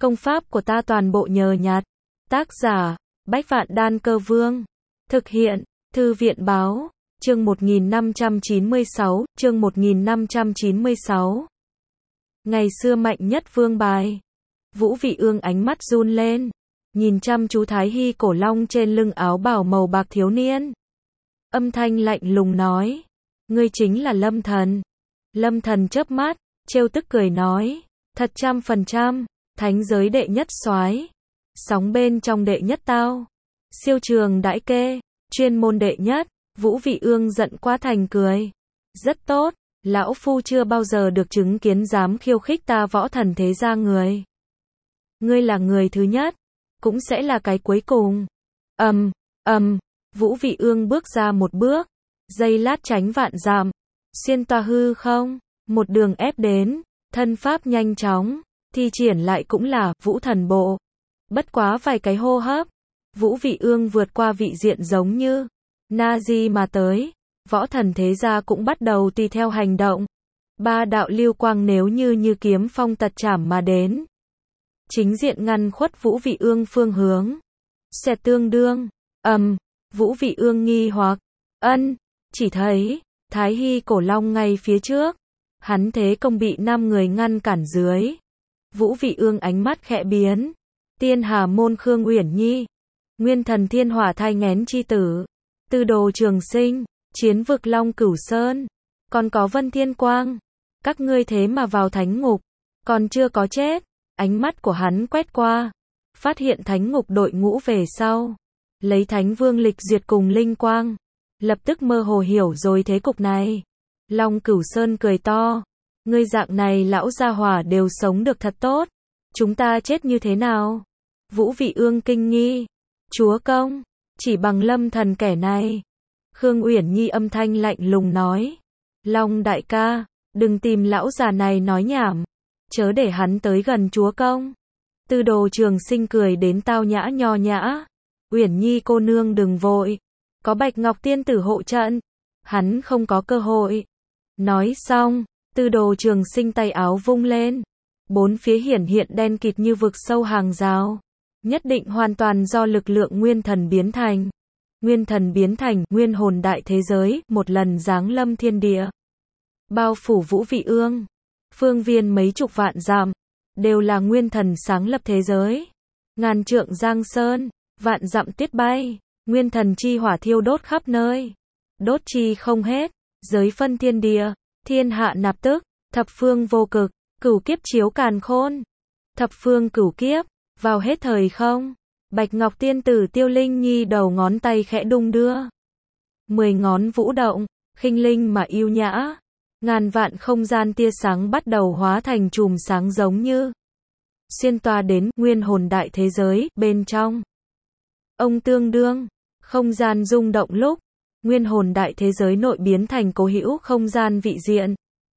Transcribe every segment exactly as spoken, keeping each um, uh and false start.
Công pháp của ta toàn bộ nhờ nhặt. Tác giả, Bách Vạn Đan Cơ Vương. Thực hiện, Thư viện báo, chương một nghìn năm trăm chín mươi sáu, chương một nghìn năm trăm chín mươi sáu. Ngày xưa mạnh nhất vương bài. Vũ Vị Ương ánh mắt run lên, nhìn chăm chú Thái Hy cổ long trên lưng áo bào màu bạc thiếu niên. Âm thanh lạnh lùng nói, ngươi chính là Lâm Thần. Lâm Thần chớp mắt, trêu tức cười nói, thật trăm phần trăm, thánh giới đệ nhất soái, sóng bên trong đệ nhất tao, siêu trường đại kê, chuyên môn đệ nhất. Vũ Vị Ương giận quá thành cười. Rất tốt, lão phu chưa bao giờ được chứng kiến dám khiêu khích ta võ thần thế gia người. Ngươi là người thứ nhất, cũng sẽ là cái cuối cùng. Ầm, ầm, Vũ Vị Ương bước ra một bước, giây lát tránh vạn dặm, xuyên toa hư không, một đường ép đến, thân pháp nhanh chóng, thi triển lại cũng là Vũ Thần Bộ. Bất quá vài cái hô hấp, Vũ Vị Ương vượt qua vị diện giống như na di mà tới, võ thần thế gia cũng bắt đầu tùy theo hành động. Ba đạo lưu quang nếu như như kiếm phong tật chảm mà đến, chính diện ngăn khuất Vũ Vị Ương phương hướng. Xẹt tương đương, ầm, Vũ Vị Ương nghi hoặc, ân, chỉ thấy Thái Hy cổ long ngay phía trước, hắn thế công bị năm người ngăn cản dưới. Vũ Vị Ương ánh mắt khẽ biến, Tiên Hà môn Khương Uyển Nhi, Nguyên Thần Thiên Hỏa thai nghén chi tử, Tư Đồ Trường Sinh, Chiến Vực Long Cửu Sơn, còn có Vân Thiên Quang, các ngươi thế mà vào thánh ngục, còn chưa có chết. Ánh mắt của hắn quét qua, phát hiện thánh ngục đội ngũ về sau, lấy Thánh Vương lịch duyệt cùng linh quang, lập tức mơ hồ hiểu rồi thế cục này. Long Cửu Sơn cười to, ngươi dạng này lão gia hỏa đều sống được thật tốt, chúng ta chết như thế nào? Vũ Vị Ương kinh nghi, chúa công, chỉ bằng Lâm Thần kẻ này. Khương Uyển Nhi âm thanh lạnh lùng nói, Long đại ca, đừng tìm lão già này nói nhảm, chớ để hắn tới gần chúa công. Tư Đồ Trường Sinh cười đến tao nhã nho nhã, Uyển Nhi cô nương đừng vội, có Bạch Ngọc tiên tử hộ trận, hắn không có cơ hội. Nói xong, Tư Đồ Trường Sinh tay áo vung lên, bốn phía hiển hiện đen kịt như vực sâu hàng rào, nhất định hoàn toàn do lực lượng nguyên thần biến thành. Nguyên thần biến thành nguyên hồn đại thế giới, một lần giáng lâm thiên địa, bao phủ Vũ Vị Ương. Phương viên mấy chục vạn dặm, đều là nguyên thần sáng lập thế giới. Ngàn trượng giang sơn, vạn dặm tiết bay, nguyên thần chi hỏa thiêu đốt khắp nơi. Đốt chi không hết, giới phân thiên địa, thiên hạ nạp tức, thập phương vô cực, cửu kiếp chiếu càn khôn. Thập phương cửu kiếp, vào hết thời không. Bạch Ngọc tiên tử Tiêu Linh Nhi đầu ngón tay khẽ đung đưa. Mười ngón vũ động, khinh linh mà yêu nhã. Ngàn vạn không gian tia sáng bắt đầu hóa thành chùm sáng giống như xuyên toa đến nguyên hồn đại thế giới bên trong. Ông tương đương, không gian rung động lúc, nguyên hồn đại thế giới nội biến thành cố hữu không gian vị diện.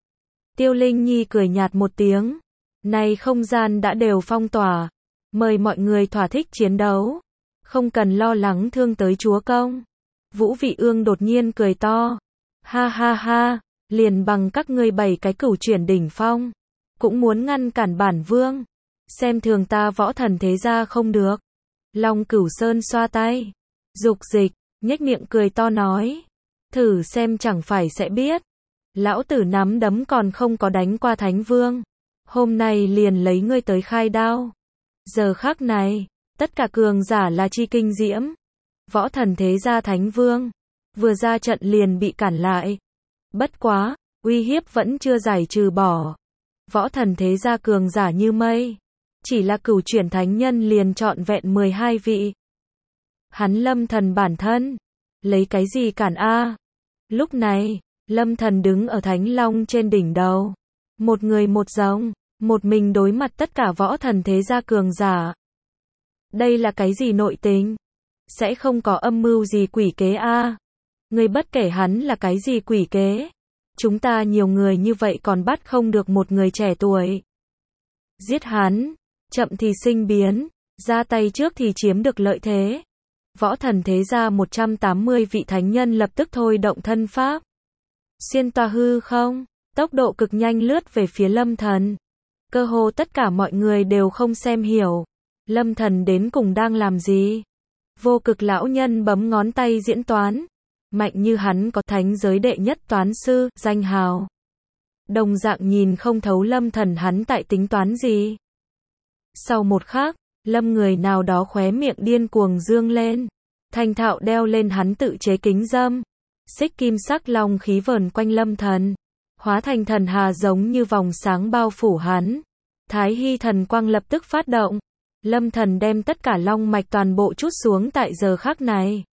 Tiêu Linh Nhi cười nhạt một tiếng, này không gian đã đều phong tỏa, mời mọi người thỏa thích chiến đấu, không cần lo lắng thương tới chúa công. Vũ Vị Ương đột nhiên cười to, ha ha ha, liền bằng các ngươi bảy cái cửu chuyển đỉnh phong, cũng muốn ngăn cản bản vương, xem thường ta võ thần thế gia không được. Long Cửu Sơn xoa tay, dục dịch, nhếch miệng cười to nói, thử xem chẳng phải sẽ biết, lão tử nắm đấm còn không có đánh qua thánh vương, hôm nay liền lấy ngươi tới khai đao. Giờ khắc này, tất cả cường giả là chi kinh diễm, võ thần thế gia thánh vương, vừa ra trận liền bị cản lại. Bất quá, uy hiếp vẫn chưa giải trừ bỏ. Võ thần thế gia cường giả như mây, chỉ là cửu chuyển thánh nhân liền trọn vẹn mười hai vị. Hắn Lâm Thần bản thân, lấy cái gì cản a? Lúc này, Lâm Thần đứng ở Thánh Long trên đỉnh đầu, một người một rồng, một mình đối mặt tất cả võ thần thế gia cường giả. Đây là cái gì nội tình? Sẽ không có âm mưu gì quỷ kế a? Người bất kể hắn là cái gì quỷ kế, chúng ta nhiều người như vậy còn bắt không được một người trẻ tuổi. Giết hắn, chậm thì sinh biến, ra tay trước thì chiếm được lợi thế. Võ thần thế gia một trăm tám mươi vị thánh nhân lập tức thôi động thân pháp, xuyên toa hư không, tốc độ cực nhanh lướt về phía Lâm Thần. Cơ hồ tất cả mọi người đều không xem hiểu. Lâm Thần đến cùng đang làm gì? Vô Cực lão nhân bấm ngón tay diễn toán. Mạnh như hắn có thánh giới đệ nhất toán sư, danh hào. Đồng dạng nhìn không thấu Lâm Thần hắn tại tính toán gì. Sau một khắc, Lâm người nào đó khóe miệng điên cuồng dương lên. Thành thạo đeo lên hắn tự chế kính dâm. Xích kim sắc long khí vờn quanh Lâm Thần. Hóa thành thần hà giống như vòng sáng bao phủ hắn. Thái Hy thần quang lập tức phát động. Lâm Thần đem tất cả long mạch toàn bộ trút xuống tại giờ khắc này.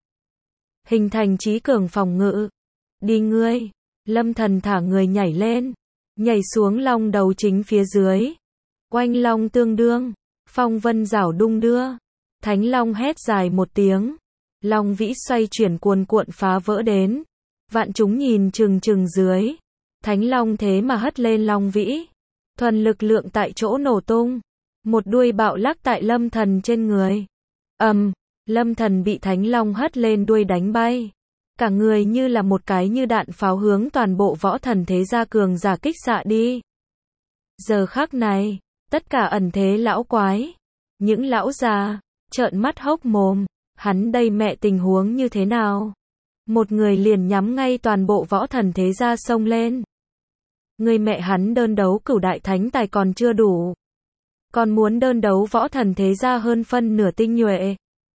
Hình thành trí cường phòng ngự. Đi ngươi. Lâm Thần thả người nhảy lên. Nhảy xuống long đầu chính phía dưới. Oanh long tương đương. Phong vân rảo đung đưa. Thánh long hét dài một tiếng. Long vĩ xoay chuyển cuồn cuộn phá vỡ đến. Vạn chúng nhìn chừng chừng dưới. Thánh long thế mà hất lên long vĩ. Thuần lực lượng tại chỗ nổ tung. Một đuôi bạo lắc tại Lâm Thần trên người. Ầm, um, Lâm Thần bị thánh long hất lên đuôi đánh bay. Cả người như là một cái như đạn pháo hướng toàn bộ võ thần thế gia cường giả kích xạ đi. Giờ khắc này, tất cả ẩn thế lão quái, những lão già, trợn mắt hốc mồm, hắn đây mẹ tình huống như thế nào? Một người liền nhắm ngay toàn bộ võ thần thế gia xông lên. Người mẹ hắn đơn đấu cửu đại thánh tài còn chưa đủ. Còn muốn đơn đấu võ thần thế gia hơn phân nửa tinh nhuệ.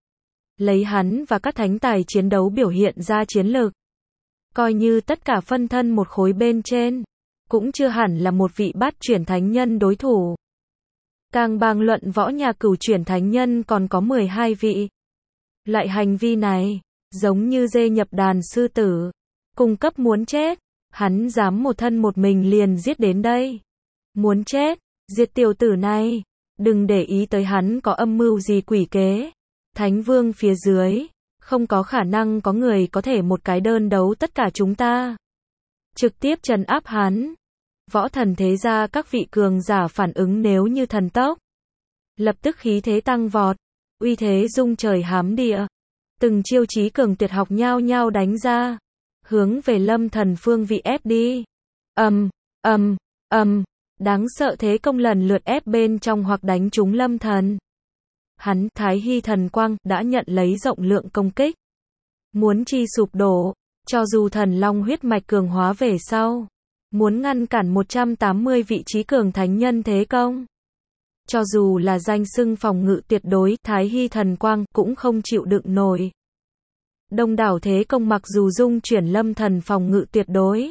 Lấy hắn và các thánh tài chiến đấu biểu hiện ra chiến lược. Coi như tất cả phân thân một khối bên trên. Cũng chưa hẳn là một vị bát chuyển thánh nhân đối thủ. Càng bàn luận võ nhà cửu chuyển thánh nhân còn có mười hai vị. Loại hành vi này, giống như dê nhập đàn sư tử. Cung cấp muốn chết. Hắn dám một thân một mình liền giết đến đây. Muốn chết, diệt tiểu tử này. Đừng để ý tới hắn có âm mưu gì quỷ kế. Thánh vương phía dưới, không có khả năng có người có thể một cái đơn đấu tất cả chúng ta. Trực tiếp trấn áp hắn. Võ thần thế gia các vị cường giả phản ứng nếu như thần tốc. Lập tức khí thế tăng vọt, uy thế rung trời hám địa. Từng chiêu chí cường tuyệt học nhao nhao đánh ra, hướng về Lâm Thần phương vị ép đi. Ầm, ầm, ầm, đáng sợ thế công lần lượt ép bên trong hoặc đánh trúng Lâm Thần. Hắn, Thái Hy thần quang, đã nhận lấy rộng lượng công kích. Muốn chi sụp đổ, cho dù thần long huyết mạch cường hóa về sau. Muốn ngăn cản một trăm tám mươi vị trí cường thánh nhân thế công. Cho dù là danh xưng phòng ngự tuyệt đối, Thái Hy thần quang cũng không chịu đựng nổi. Đông đảo thế công mặc dù dung chuyển Lâm Thần phòng ngự tuyệt đối.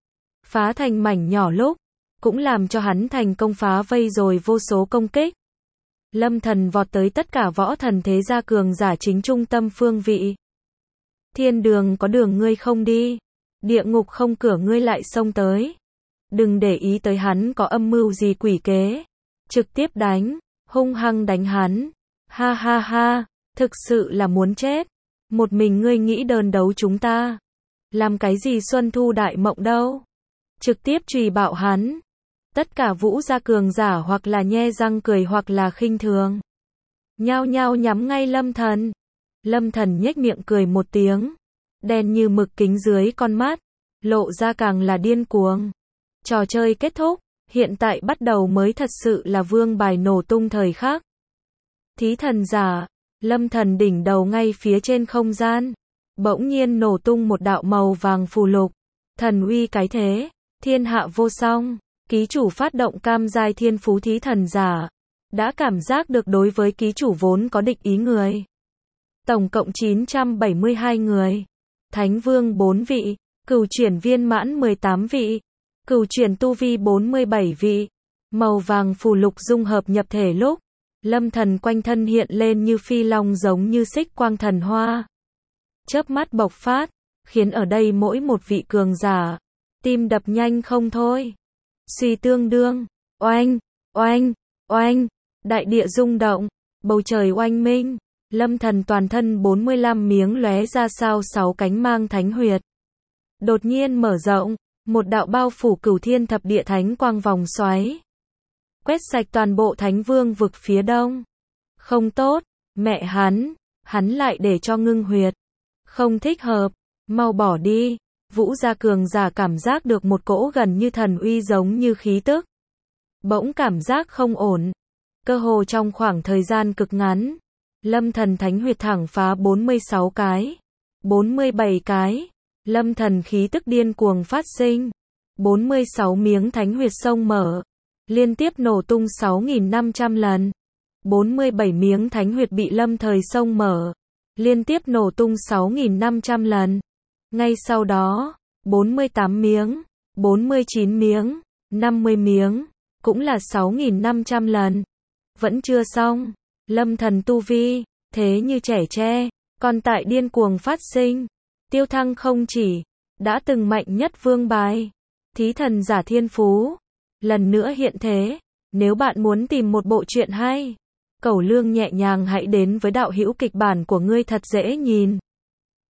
Phá thành mảnh nhỏ lúc, cũng làm cho hắn thành công phá vây rồi vô số công kích. Lâm Thần vọt tới tất cả võ thần thế gia cường giả chính trung tâm phương vị. Thiên đường có đường ngươi không đi. Địa ngục không cửa ngươi lại xông tới. Đừng để ý tới hắn có âm mưu gì quỷ kế. Trực tiếp đánh, hung hăng đánh hắn. Ha ha ha, thực sự là muốn chết. Một mình ngươi nghĩ đơn đấu chúng ta. Làm cái gì xuân thu đại mộng đâu. Trực tiếp trùy bạo hắn. Tất cả vũ gia cường giả hoặc là nhe răng cười hoặc là khinh thường. Nhao nhao nhắm ngay Lâm Thần. Lâm Thần nhếch miệng cười một tiếng. Đen như mực kính dưới con mắt. Lộ ra càng là điên cuồng. Trò chơi kết thúc. Hiện tại bắt đầu mới thật sự là vương bài nổ tung thời khắc. Thí thần giả. Lâm Thần đỉnh đầu ngay phía trên không gian. Bỗng nhiên nổ tung một đạo màu vàng phù lục. Thần uy cái thế. Thiên hạ vô song. Ký chủ phát động cam giai thiên phú thí thần giả. Đã cảm giác được đối với ký chủ vốn có địch ý người. Tổng cộng chín trăm bảy mươi hai người. Thánh vương bốn vị. Cửu chuyển viên mãn mười tám vị. Cửu chuyển tu vi bốn mươi bảy vị. Màu vàng phù lục dung hợp nhập thể lúc. Lâm Thần quanh thân hiện lên như phi long giống như xích quang thần hoa. Chớp mắt bộc phát. Khiến ở đây mỗi một vị cường giả. Tim đập nhanh không thôi. Suy tương đương. Oanh, oanh, oanh. Đại địa rung động. Bầu trời oanh minh. Lâm Thần toàn thân bốn mươi lăm miếng lóe ra sao sáu cánh mang thánh huyệt. Đột nhiên mở rộng. Một đạo bao phủ cửu thiên thập địa thánh quang vòng xoáy. Quét sạch toàn bộ thánh vương vực phía đông. Không tốt. Mẹ hắn. Hắn lại để cho ngưng huyệt. Không thích hợp. Mau bỏ đi. Vũ gia cường giả cảm giác được một cỗ gần như thần uy giống như khí tức. Bỗng cảm giác không ổn. Cơ hồ trong khoảng thời gian cực ngắn, Lâm Thần thánh huyệt thẳng phá bốn mươi sáu cái, bốn mươi bảy cái. Lâm Thần khí tức điên cuồng phát sinh. bốn mươi sáu miếng thánh huyệt sông mở, liên tiếp nổ tung sáu nghìn năm trăm lần. bốn mươi bảy miếng thánh huyệt bị Lâm Thời sông mở, liên tiếp nổ tung sáu nghìn năm trăm lần. Ngay sau đó, bốn mươi tám miếng, bốn mươi chín miếng, năm mươi miếng, cũng là sáu nghìn năm trăm lần. Vẫn chưa xong, Lâm Thần tu vi, thế như trẻ tre, còn tại điên cuồng phát sinh. Tiêu Thăng không chỉ đã từng mạnh nhất vương bài, thí thần giả thiên phú, lần nữa hiện thế. Nếu bạn muốn tìm một bộ truyện hay, cẩu lương nhẹ nhàng hãy đến với đạo hữu kịch bản của ngươi thật dễ nhìn.